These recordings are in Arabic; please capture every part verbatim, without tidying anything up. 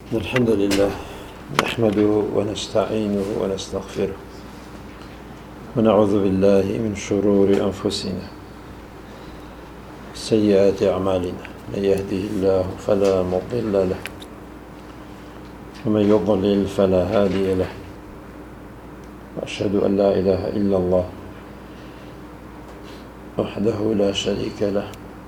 الحمد لله نحمده ونستعينه ونستغفره ونعوذ بالله من شرور أنفسنا سيئات أعمالنا. من يهده الله فلا مضل له ومن يضلل فلا هادي له، وأشهد أن لا إله إلا الله وحده لا شريك له،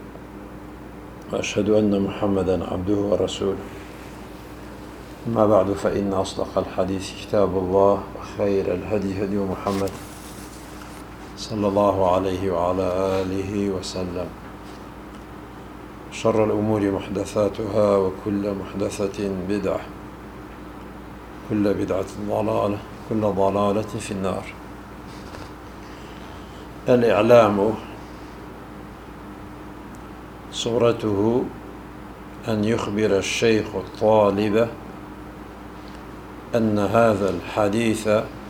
وأشهد أن محمدا عبده ورسوله. أما بعد، فإن أصدق الحديث كتاب الله، وخير الهدي هدي محمد صلى الله عليه وعلى آله وسلم. شر الأمور محدثاتها، وكل محدثة بدعة، كل بدعة ضلالة، كل ضلالة في النار. الإعلام صورته أن يخبر الشيخ الطالب أن هذا الحديث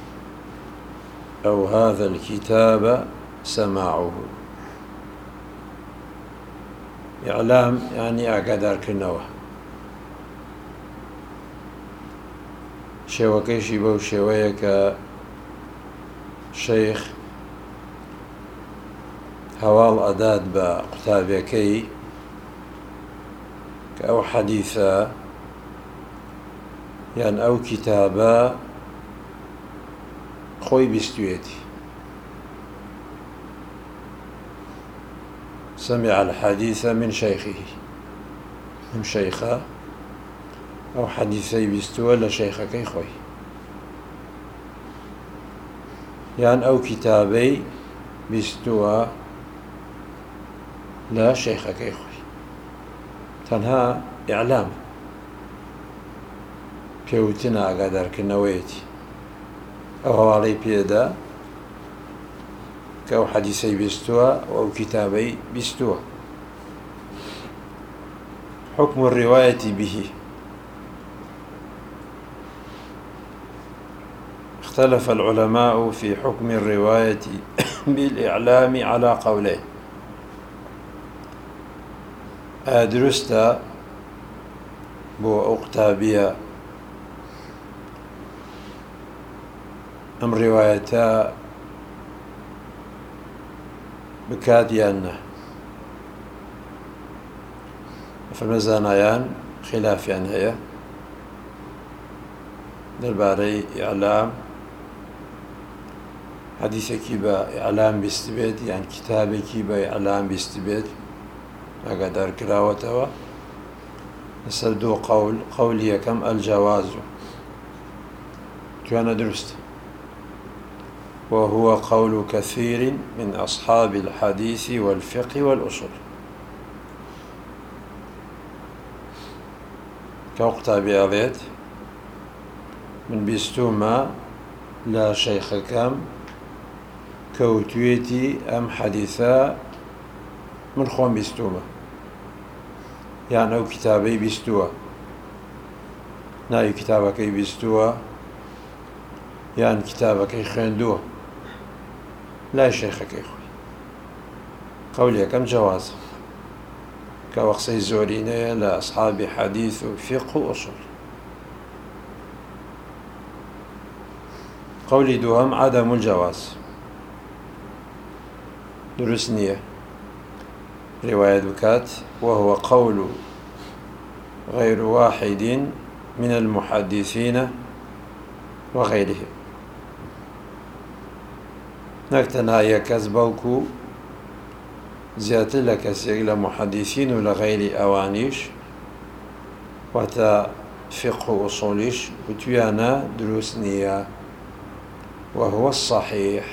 أو هذا الكتاب سماعه. إعلام يعني أقدر كنوه شوكيشي بو شويك شيخ هوال أداد بقتابكي كأو حديثا يعني أو كتابا خوي بستويتي سمع الحديث من شيخه من شيخه أو حديثي بستوى لشيخك خوي، يعني أو كتابي بستوى لا شيخك خوي. تنها إعلام پێوتنا ئاگادارکردنەوەیەتی ئەو هەواڵەی پێدا کە ئەو حەدیثەی بیستووە و ئەو کتابەی بیستووە. حكم الرواية به. اختلف العلماء في حكم الرواية بالإعلام على قولين. أدرست بو أقتابية أم روايتا بكاديان فمزانيان خلافيان هي درباري إعلام حديثك با إعلام بيستبيد، يعني كتابك با إعلام بيستبيد أقدر كراوتها. نسردو قول قولي كم الجواز كان درست، وهو قول كثير من أصحاب الحديث والفقه والأصول. كوقت بياليت من بيستوما لا شيخ كم كوتويتي أم حديثا من خوان بيستوما، يعني أو كتابي بيستوى ناي كتابك بيستوى، يعني كتابك خندوه لا شيخك يخوي. قولي كم جواز كوقسي زورينيا لأصحاب حديث وفقه وأصول. قولي دوهم عدم الجواز درسنية رواية بكات، وهو قول غير واحد من المحدثين وغيرهم. نكتنا يكز بوكو زيادة لكسيق لمحدثين ولغير أوانيش وتا فقه أصوليش وتيانا دروسنية، وهو الصحيح.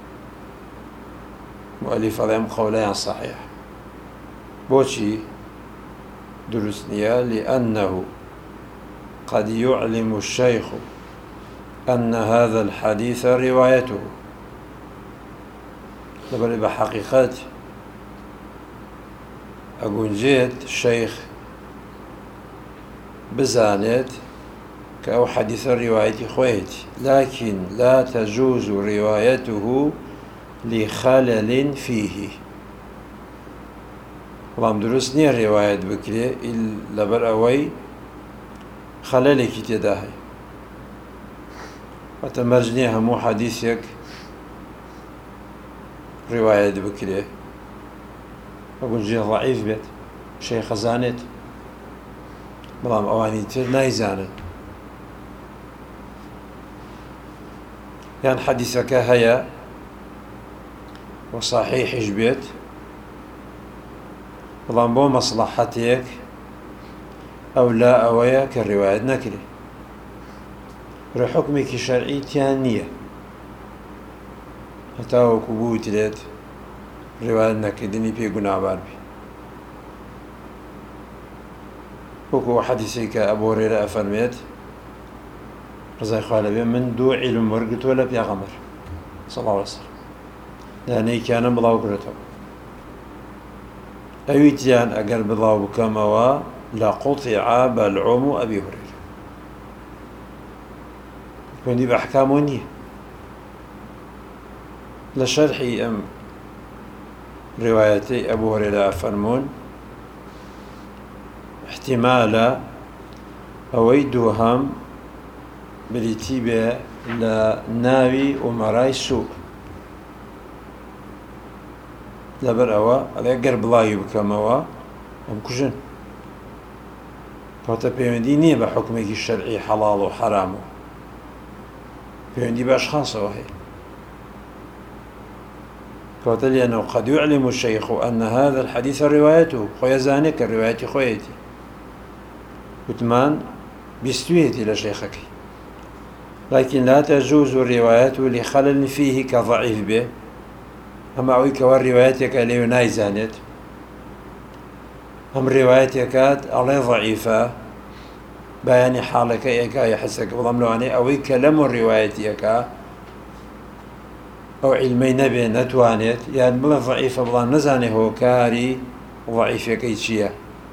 مؤلف عليهم قولين صحيح. بوشي دروسنية لأنه قد يعلم الشيخ أن هذا الحديث روايته. لبالي بحقيقات أقول جيت الشيخ بزانت كأو حديث الرواية خويتي، لكن لا تجوز روايته لخلل فيه. بەڵام دروست نییە ڕێوایەت بکرێ لەبەر ئەوەی خەلەلێکی تێدا هەیە. واتە مەرج نییە هەموو حەدیثێک ڕیوایەت بکرێ بەگونجێ ضەعیف بێت، شەیخ خەزانێت، بەڵام ئەوانی تر نایزانن. یان حەدیثەکە هەیە و صحیحش بێت، بەڵام بۆ مەسلەحەتێک ئەولا ئەوەیە کە ڕیوایەت نەکرێ، ڕێ حوکمێکی شەرعی تیان نییە، هەتا وەکو بوترێت ڕیوایەت نەکردنی پێ گوناهبار بێ. وەکو حەدیثێک کە ئەبو هورەیرە ئەفەرمێت ڕزای خوا لەبێ، من دوو عیلم وەرگرتووە لە پێغەمبەر صلی الله علیه وسلم، لانەیەکیانم بڵاو کرێتەوە، ئەویتیان ئەگەر بڵاو بکەمەوە لەقوطع بەلعوم ئەبی هورەیرە. خوێندی بە ئەحکامەوە نییە. لە شەرحی ئەم ڕیوایەتەی ئەبو هورەیرە ئەفەرموون احتیمالە ئەوەی دووهەم بریتی بێ لە ناوی ئومەرای سوء، لەبەر ئەوە ئەڵێ گەر بڵاوی بکەمەوە ئەم کوژن، کەواتە پەیوەندی نییە بە حوکمێکی شەرعی حەڵاڵ و حەرامەوە، پەیوەندی بە ئەشخاصەوە هەیە. کەواتە لأنه قد يعلم الشيخ أن هذا الحديث روايته، خۆی ئەزانێت کە ڕیوایەتی خۆیەتی، وتمان بیستویەتی لە شەیخەکەی، لكن لا تجوز روايته لخلل فيه كضعيف به، ئەمە ئەوەی کەوە ڕیوایەتێکە لێوێ نایزانێت، ئەم ڕیوایەتێکات ئەڵێ ضعیفە، بەیانی حاڵەکە ئێکا یا حەسەکە، بەڵام لەوانەیە ئەوەی کە لەم ڕیوایەتیەکە ئەو عیلمەی نەبێ نەتوانێت، یان بڵێ ضعیفە بەڵام نەزانێ هۆکاری ضعیفەکەی چییە.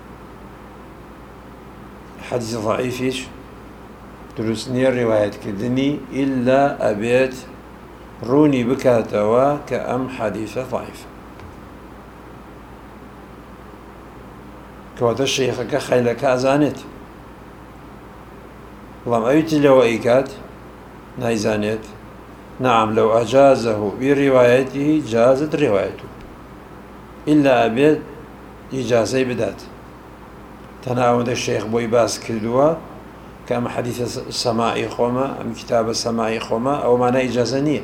حەدیث ضعیفیش دروست نییە ڕیوایەتکردنی ئیلا ئەبێت ڕوونی بکاتەوە کە ئەم حەدیثە ضعیفە، کەواتە شەیخەکە خەیلەکە ئەزانێت، بەڵام ئەویتی لەوە ئەیکات نایزانێت. نعم لو أجازه بروايته جازت روايته، إلا أبيت إجازة بدات. تناول الشيخ بوي باس كردوا كما حديث السماعي خوما أم كتاب السماعي خوما أو معنى إجازة نية،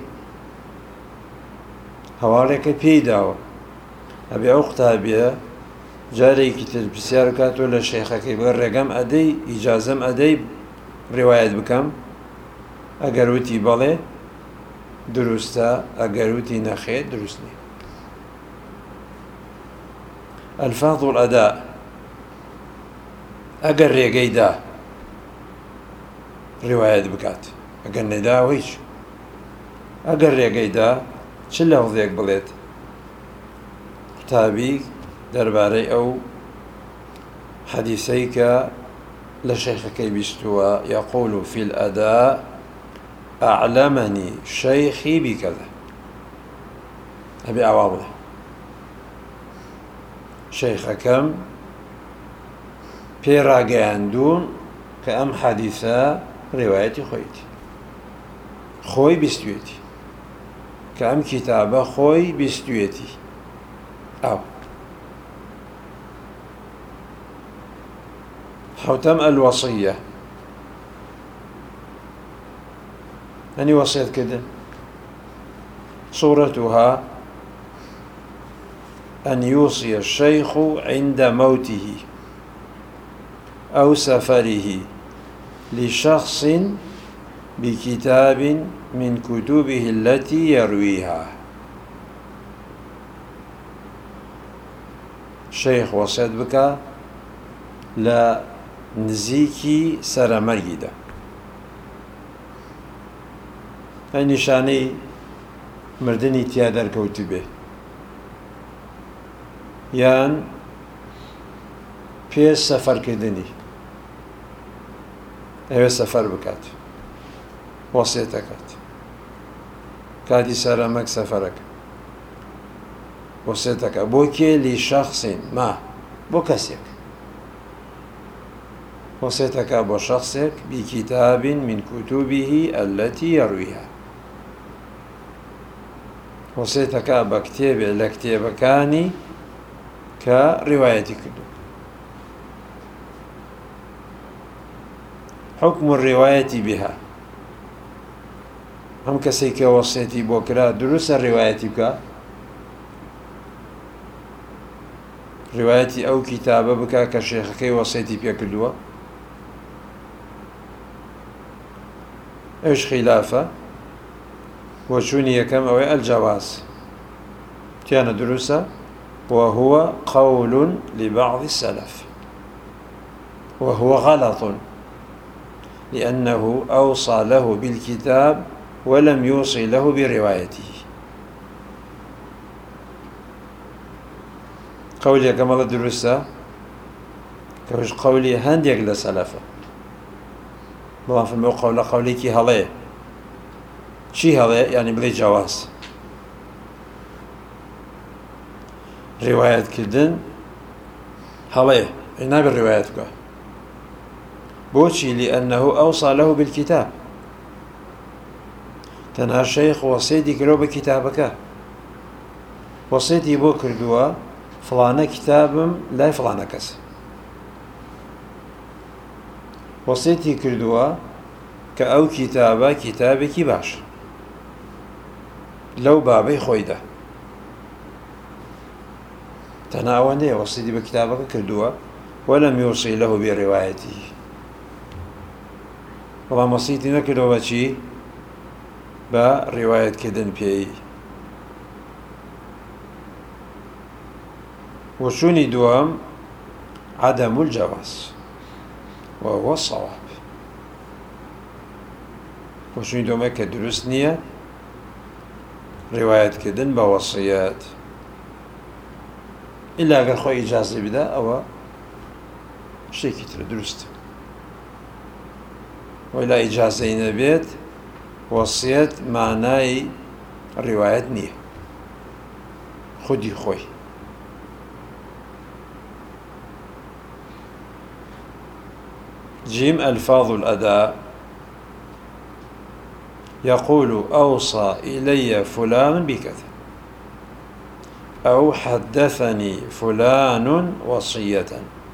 هوارك بيداو أبي أوقتها بها جاري كتير بسيار كاتو للشيخ كي برقم أدي إجازة أدي رواية بكم أقروتي بالي دروستە، ئەگەروتی نەخێت دروست نییە. ئەلفاظ الئەدا ئەگەر ڕێگەیدا ڕیوایەت بکات، ئەگەر نەیدا هیچ، ئەگەر ڕێگەیدا چ لەفزێک بڵێت قوتابی دەربارەی ئەو حەدیثەی کە لە شەیخەکەی بیستووە، یەقول فی الئەدا أعلمني شيخي بكذا، أبي أواضح شيخكم بيراجعندون كأم حديثة روايتي خويتي خوي بستويتي، كأم كتابة خوي بستويتي، أو حوتم الوصية أني وصيت كده صورتها أن يوصي الشيخ عند موته أو سفره لشخص بكتاب من كتبه التي يرويها. شيخ وصيت بك لا نزيكي سرمريده، ئەی نیشانەی مردنی تیا دەرکەوتو بێ، یان پێش سەفەرکردنی ئەوێ سەفەر بکات، وەسیەتەکات، کاتی سەرەمەک سەفەرەکە وەسیەتەکە بۆ کێ؟ لی شەخسین ما، بۆ کەسێک وصيتك أبو شخصك بكتاب من كتبه التي يرويها وصيتك أبا كتاب لكتاب كاني كرواية كدو حكم الرواية بها هم كسيك وصيتي بوكرا دروس الرواية بك روايتي أو كتابة بك كشيخك وصيتي بك كدوة إيش خلافة وشوني يكم أو الجواز كان دروسا وهو قول لبعض السلف وهو غلط لأنه أوصى له بالكتاب ولم يوصي له بروايته قولي كما دروسا كوش قولي هنديك لسلفه بلان في الموقع ولا قولي كي هلاي شي هلاي يعني بلي جواز رواية كدن هلاي هنا بالرواية بك بوشي لأنه أوصى له بالكتاب تنها الشيخ وصيدي كلو بكتابك وصيدي بو كردوا فلانة كتاب لا فلانة كس وصيتي كردوا كأو كتابة كتابك باش لو بابي خويده تناوله وصيتي بكتابك كردوا ولم يوصي له بروايته والله وصيتي نكردوا بشي برواية كدن بيي وشوني دوام عدم الجواز وهو الصواب وشوني دوما كدروس نية رواية كدن بوصيات إلا أقل خوي إجازة بدا أو شيء كتير درست وإلا إجازة نبيت وصيات معناي رواية نية خدي خوي جيم ألفاظ الأداء يقول أوصى إلي فلان بكذا أو حدثني فلان وصية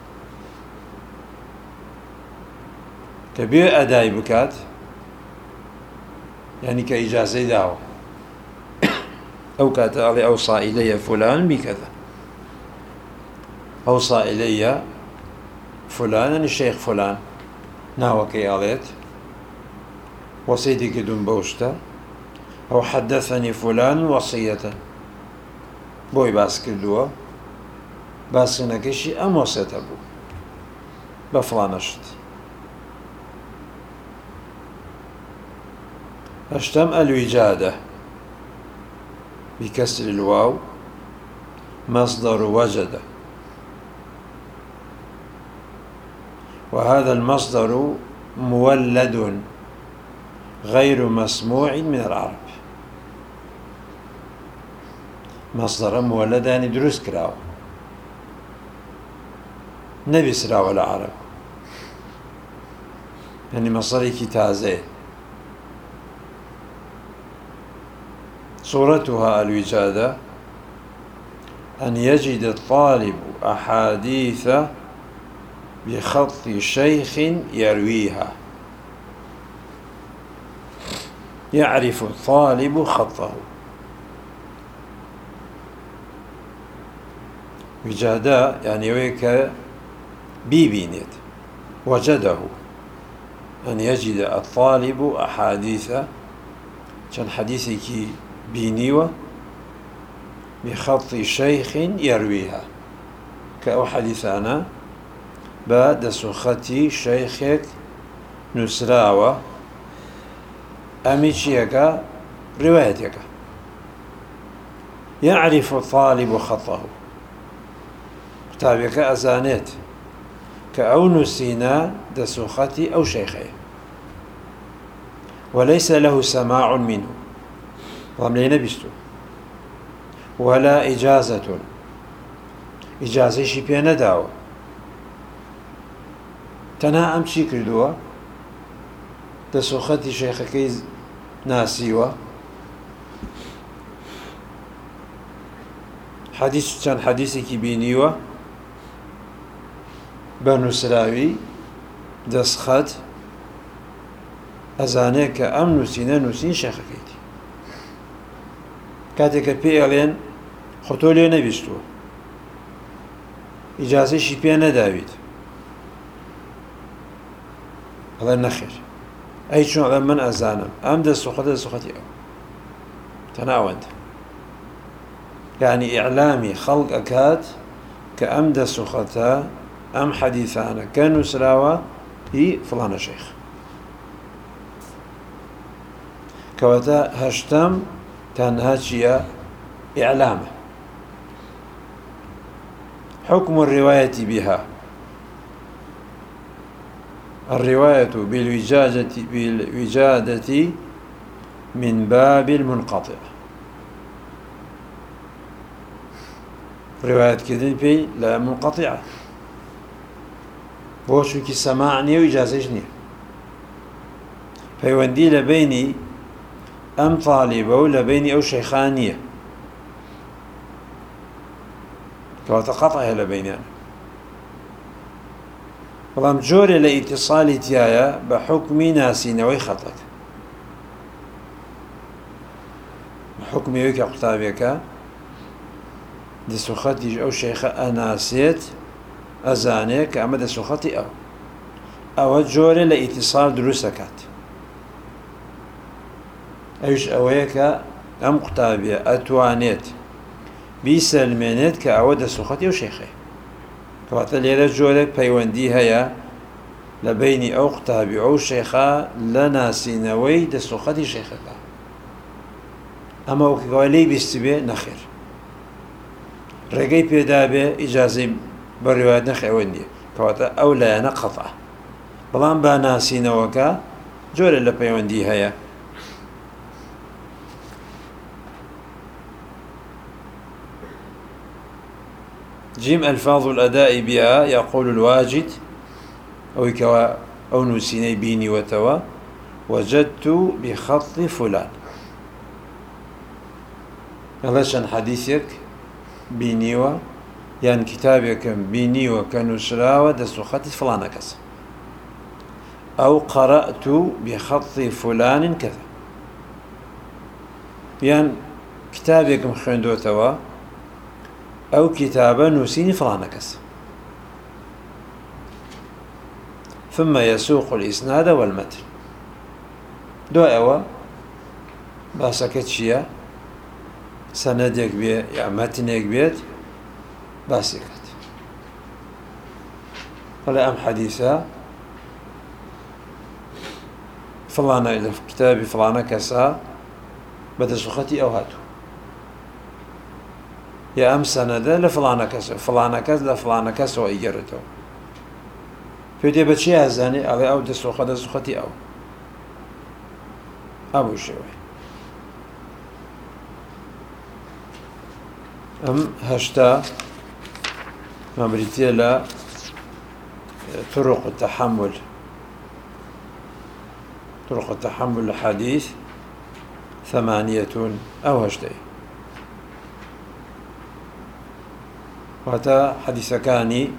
كبير أداء بكات يعني كإجازة دعوة أو كاتالي أوصى إلي فلان بكذا أوصى إلي فلان الشيخ فلان ناوكي آليت وصيتي كدون بوشتا أو حدثني فلان وصية بوي باس كردوا باس نكشي أم وصيت أبو بفلانشت أشتم الوجادة بكسر الواو مصدر وجد وهذا المصدر مولد غير مسموع من العرب مصدر مولد يعني دروس كراو نبي سراو العرب يعني مصدر كتازه صورتها الوجادة أن يجد الطالب أحاديث بخط شيخ يرويها يعرف الطالب خطه وجادة يعني ويك بيبينت وجده أن يجد الطالب أحاديث كان حديثك بينيوة بخط شيخ يرويها كأو حديثانا بعد سختي شيخك نسراوة أميشيك روايتك يعرف الطالب خطه كتابك أزانيت كأو نسينا دسوختي أو شيخي وليس له سماع منه رملي نبستو ولا إجازة، إجازة شي بينا داو تەنها ئەم چی کردووە دەسوخەتی شەیخەکەی ناسیوە حەدیث چەند حەدیثێکی بینیوە بە نووسراوی دەستخەت ئەزانێت کە ئەم نووسینە نووسین شەیخەکەیتی کاتێککە پێ ئەڵێن خۆ تۆ لێ نەبیستووە ئیجازەیشی پێ نەداویت ئەڵێ نەخێر ئەی چۆن ئەڵێ من ئەزانم ئەم دەسوخەتە دەسوخەتی ئەو تەنها ئەوەندە یعنی ئیعلامی خەڵک ئەکات کە ئەم دەسوخەتە ئەم حەدیثانە کە نووسراوە هی فڵانە شەیخ کەواتە هەشتم تەنها چییە ئیعلامە حكم الرواية بها الرواية بالوجادة بالوجادة من باب المنقطع رواية كذن في لا منقطعة بوشوكي سماعني وإجازة فيوندي لبيني أم طالبة ولا بيني أو شيخانية كواتقطعها لبيننا بەڵام جۆرێ لە ئیتصالی تایە بە حکمی ناسینەوەی خەتەک بە حکمیەوەی کە قوتابیەکە دەسوخەتیش ئەو شەیخە ئەناسێت ئەزانێت کە ئەمە دەسوخەتی ئەو ئەوە جۆرێ لە ئیتصال دروست دەکات ئەوش ئەوەیە کە ئەم قوتابیە ئەتوانێت بیسەلمێنێت کە ئەوە دەسوخەتی ئەو شەیخەیە کەواتە لێرە جۆرێک پەیوەندی هەیە لە بینی ئەو قوتابی ئەو شەیخە لە ناسینەوەی دەسوخەتی شەیخەکە ئەمە وەکەوە لێی بیستی بێ نەخێر ڕێگەی پێدا بێ ئیجازەی بە ڕێوایەت نەخێ ئەوە نییە کەواتە ئەو لایەنە قەتع بەڵام با ناسینەوەکە جۆرێک لە پەیوەندی هەیە جيم ألفاظ الأداء بها يقول الواجد أو كوا أو نسيني بيني وتوا وجدت بخط فلان علشان حديثك بيني و يعني كتابك بيني وكنسرا ودسخت فلان كذا أو قرأت بخط فلان كذا يعني كتابك مخندو توا أو كتابة نوسيني فلان كس ثم يسوق الإسناد والمتن دو أوا باسكت شيا سندك بي يعني متنك بيت باسكت فلا أم حديثة فلانة إذا في كتابي فلانة كسا بدأ سختي أو هاتو يا أم سنة لفلانة كسا فلانة كس لفلانة كس وإيجرته فدي بتشي هزاني على أو دسوخة دسوختي أو أبو شوي أم هشتا ما بريتي لا طرق التحمل طرق التحمل الحديث ثمانية أو هشتين وهذا حديث كاني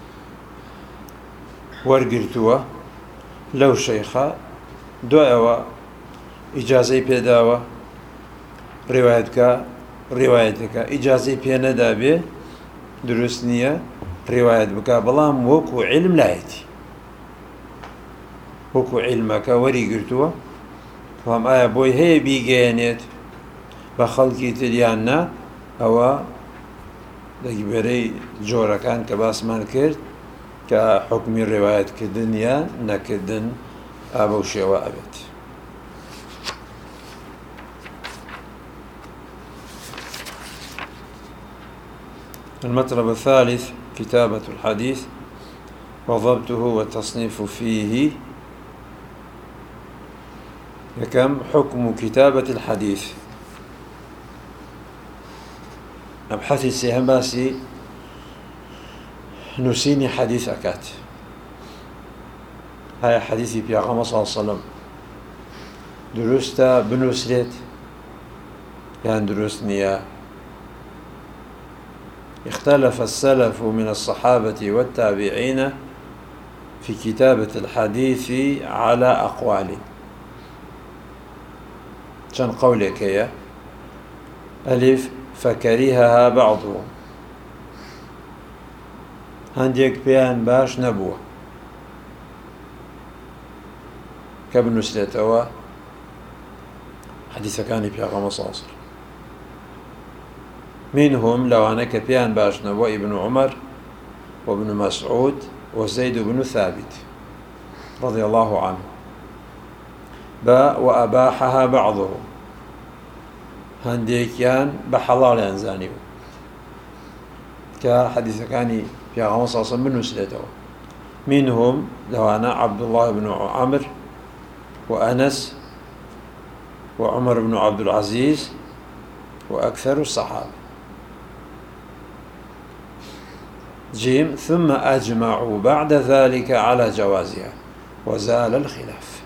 ورقرتوه لو شيخة دعوة إجازة بيداوة روايتك روايتك إجازة بينا دابي درسنية روايت بك بلام وكو علم لايتي وكو علمك ورقرتوه فهم آية بوي هي بيجينيت بخلقي تليانا أو لەگبەرەی جۆرەکان کە باسمان کرد کە حکمی ڕێوایەتکردن یان نەکردن ئابە و شێوە ئەبێت. المطلب الثالث كتابة الحديث وضبطه والتصنيف فيه. كم حكم كتابة الحديث؟ أبحث السيهماسي نسيني حديث أكات هاي حديثي بيغمبر صلى الله عليه وسلم دروستا بنوسريت يعني دروس نيا. اختلف السلف من الصحابة والتابعين في كتابة الحديث على أقوال. شن قولك يا ألف فكرهها بعضهم هنديك بيان باش نبوه كابن نسلتوا حديث كان بيغمبر صلى الله عليه وسلم. منهم لو أنا كبيان باش نبوه ابن عمر وابن مسعود وزيد بن ثابت رضي الله عنه با وأباحها بعضهم هنديكيان بحلال ينزانيو كحديث كان في غمصة من نسلته. منهم لو أنا عبد الله بن عمرو وأنس وعمر بن عبد العزيز وأكثر الصحابة. جيم ثم أجمعوا بعد ذلك على جوازها وزال الخلاف.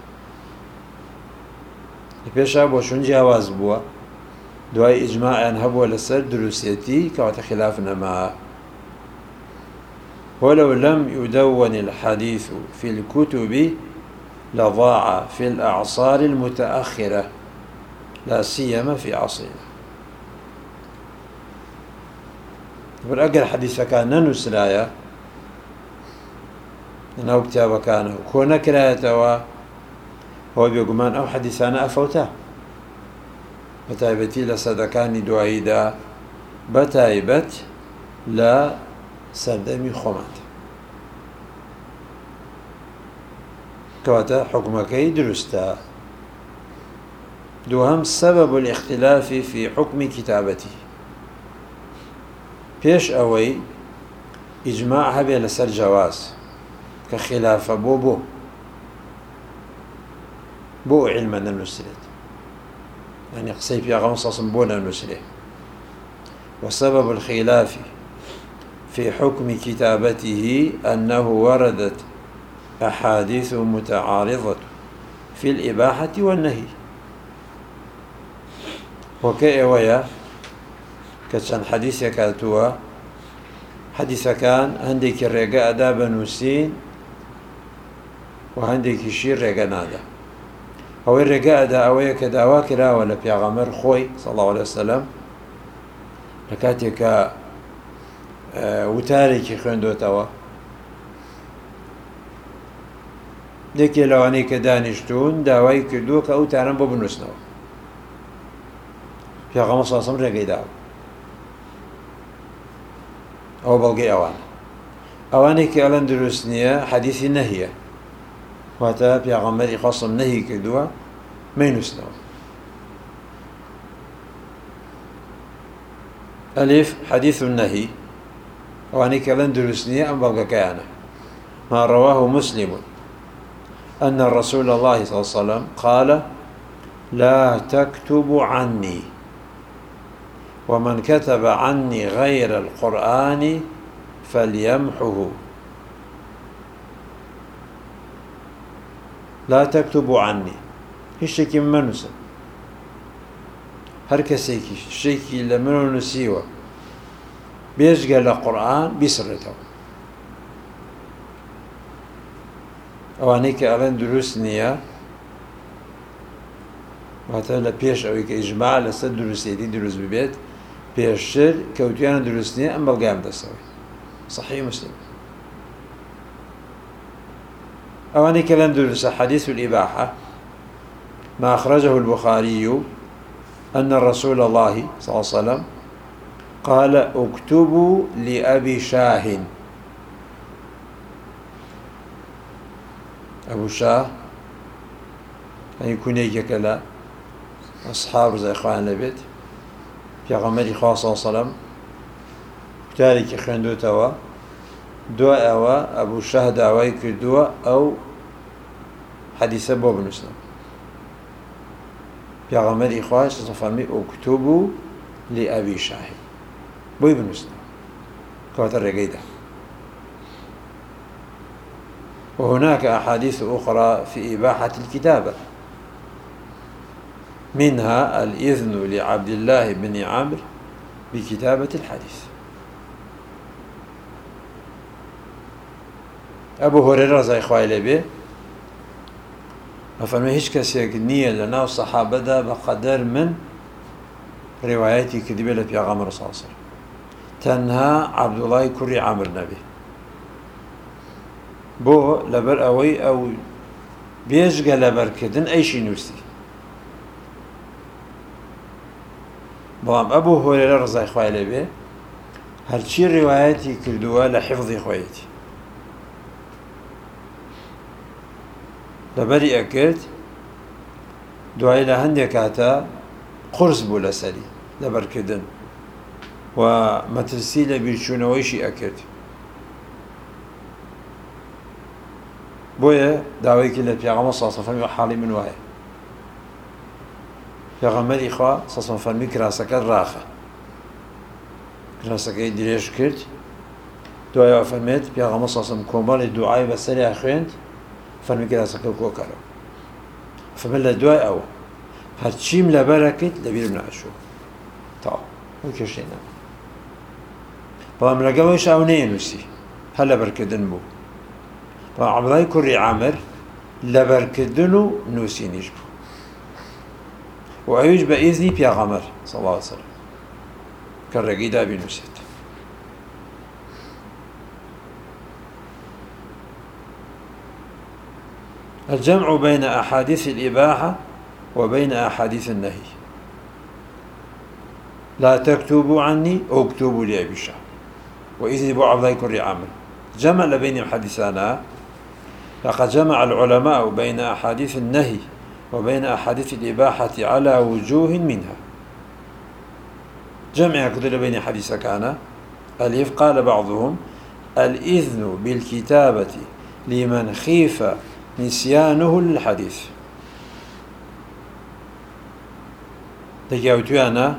بيشاب وشون جواز بوا دواي إجماع أن هبوا لسر دروسيتي كوات خلافنا معه. ولو لم يدون الحديث في الكتب لضاع في الأعصار المتأخرة لا سيما في عصرنا. بالأقل حديث كان نسلايا أنه كتاب كانه كون كرايتوا هو بيقومان أو حديثانا أفوتا بتايبتي لسدكاني دوائدا بتايبت لا سردمي خمات كواتا حكمكي درستا. دوهم سبب الاختلاف في حكم كتابته بيش أوي إجماع هبي لسر جواز كخلاف بو بو بو علما النسرت يعني قصي في غمصة بونا النسرة. وسبب الخلاف في حكم كتابته أنه وردت أحاديث متعارضة في الإباحة والنهي وكأويا كتشان حديث كاتوا حديث كان عندك الرجاء داب نوسين وعندك شير رجاء نادا هو الرجاء دا أويا كداوا كلا ولا بيغمر خوي صلى الله عليه وسلم لكاتك آه وتاريخ خندو توا لكي لو أني كدانشتون داواي كدوك أو تعلم ببنوسنو بيغمر صلى الله عليه وسلم رجاء داو أو بلغي أوان أواني كألان دروسنية حديث النهية واتا بيغمري خاصم نهي كدوا ما ينسنو. ألف حديث النهي أواني كألان دروسنية أم بلغي كيانا ما رواه مسلم أن الرسول الله صلى الله عليه وسلم قال لا تكتب عني ومن كتب عني غير القرآن فليمحه. لا تكتبوا عني هشتكي من نسى هر كسيكي شيكي لمنو نسيوه بيشغل القرآن بيسرته أوانيك ألان دروس نيا وهذا بيش أو إجماع لسد دروسيتي دروس ببيت بيشر كوتيانا دروس نيا أم بلقام دسوي صحيح مسلم. أواني كلام دروس حديث الإباحة ما أخرجه البخاري أن رسول الله صلى الله عليه وسلم قال اكتبوا لأبي شاه. أبو شاه أن يكون يجكلا أصحاب زي إخوان البيت في غمري خاصة صلى الله عليه وسلم تاريخ خندو توا دواء أوا أبو شاه دعوي كدوا أو حديث أبو بن مسلم في غمري خاصة فمي اكتبوا لأبي شاه بو ابن مسلم كواتر رقيدة. وهناك أحاديث أخرى في إباحة الكتابة، منها الإذن لعبد الله بن عمرو بكتابة الحديث. أبو هريرة رضي الله عنه أفرمي هيش كسيك نية لنا والصحابة دا بقدر من رواياتي كذبة لبيغمبر صلى الله عليه وسلم تنها عبد الله كري عمرو نبي بو لبر أوي أو بيشغل لبر كدن أي شيء نوستي. بلام أبو هريرة رضي الله عنه هرچی رواياتي كردوا لحفظ خويتي لبري أكد دعاء لهندك هتا قرص بولا سري لبر كدن ومترسي لبيرشونويشي أكد بويا دعوي كلا بيغمبر صلى الله عليه وسلم حالي من واي بيغمبر إخوة صلى الله عليه وسلم كراسك الراخة كراسك دريش كرد دعاء وفرميت بيغمبر صلى الله عليه وسلم كومال الدعاء بسري أخوينت فرمي كراسك الكوكرة فبلا دعاء أو هاتشيم لبركت لبير من عشو طاو وكشينا بلام لقويش أو نينوسي هلا بركدن بو بلام عبد الله كري عامر لبركدنو نوسي نجبو وأيوج بإذني بيغمر صلى الله عليه وسلم كالرقي دا بنوسيت. الجمع بين أحاديث الإباحة وبين أحاديث النهي. لا تكتبوا عني أو اكتبوا لي أبي شاه وإذن أبو عبد الله كري عامر جمع بين حديثنا. لقد جمع العلماء بين أحاديث النهي وبين أحاديث الإباحة على وجوه منها. جمع كتب بين حديث كان ألف قال بعضهم الإذن بالكتابة لمن خيف نسيانه للحديث. تجاوتو أنا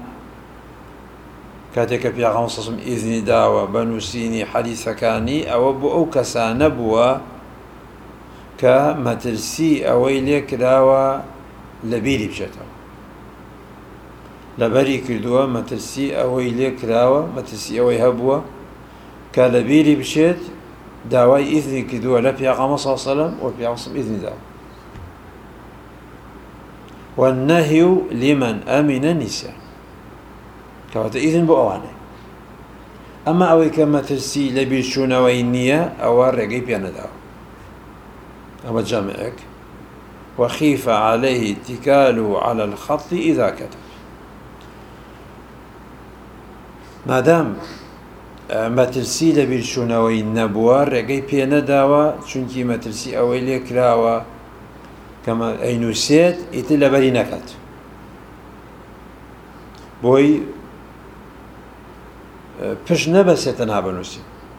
كاتك في غمصصم إذن داوى بنوسيني حديث كاني أو بو أو كسانبوا كمترسي أويلك داوى لبيري بشتا لبري كردوا مترسي أويلك داوى مترسي أوي هبوا كلبيري بشت داوى إذن كردوا لبيا غمص صلى الله عليه وسلم وبيا غمص إذن داوى. والنهي لمن أمن النساء كواتا إذن بأواني. أما أوي كما ترسي لبيرشونا وإنية أو رقي بيانا داوى أما جامعك وخيف عليه اتكاله على الخط إذا كتب. ما دام مترسي لبيرشونوي النبوار رقي بيانا داوى چونكي مترسي أويلي كراوى كما أينوسيت إتلا بري نكت بوي پش نبسي تنها بنوسي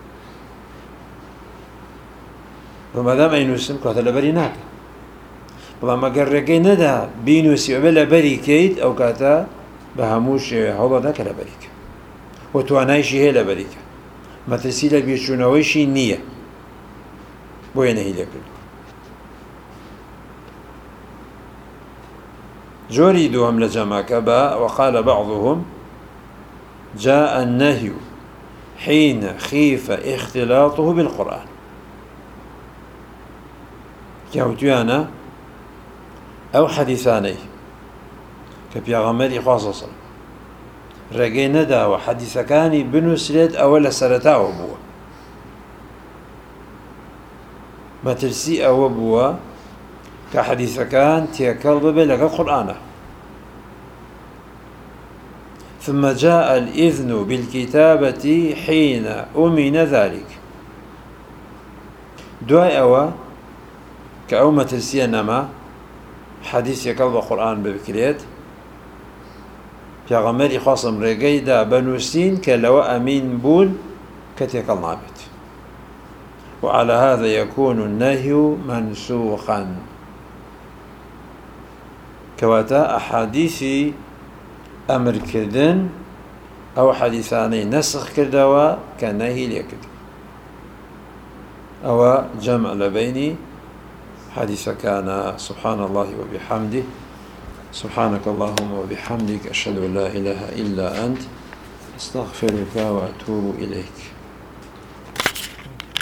وما دام أينوسم كواتا لبري نكت بلا ما قرقي ندا بينوسي وبلا بري كيد أو كاتا بهموش هوضا داك لبريك وتوانايشي هي لبريك مترسي لبيرشونويشي نية بوي نهي لكل جوري دوهم لجمع كبا. وقال بعضهم جاء النهي حين خيف اختلاطه بالقرآن. كاوتيانا أو حديثاني كبيغمري خاصة رقي ندا وحديث كاني بنسرت أولا سرتاو بوا ما ترسي أو بوا كحديث كان تيكلب بلغ القرآن. ثم جاء الإذن بالكتابة حين أمن ذلك دعاء أوا كأومة ترسي نما حديث يكلب القرآن ببكريت پیغمبری خاصم رقی دا بنوسين كلو أمين بون كتيك النابت. وعلى هذا يكون النهي منسوخا كواتا أحاديث أمر كردن أو حديثاني نسخ كردوا كنهي ليكد. أو جمع لبين حديث كان سبحان الله وبحمده سبحانك اللهم وبحمدك أشهد أن لا إله إلا أنت أستغفرك وأتوب إليك.